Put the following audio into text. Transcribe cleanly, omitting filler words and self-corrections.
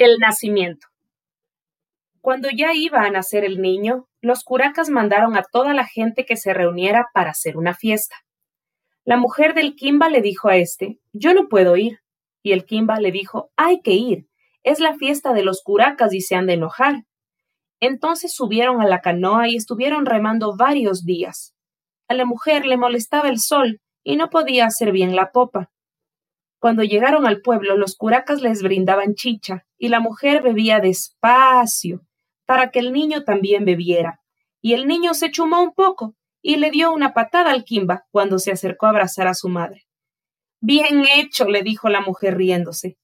El nacimiento. Cuando ya iba a nacer el niño, los curacas mandaron a toda la gente que se reuniera para hacer una fiesta. La mujer del Quimba le dijo a yo no puedo ir. Y el Quimba le dijo, hay que ir, es la fiesta de los curacas y se han de enojar. Entonces subieron a la canoa y estuvieron remando varios días. A la mujer le molestaba el sol y no podía hacer bien la popa. Cuando llegaron al pueblo, los curacas les brindaban chicha y la mujer bebía despacio para que el niño también bebiera. Y el niño se chumó un poco y le dio una patada al Quimba cuando se acercó a abrazar a su madre. Bien hecho, le dijo la mujer riéndose.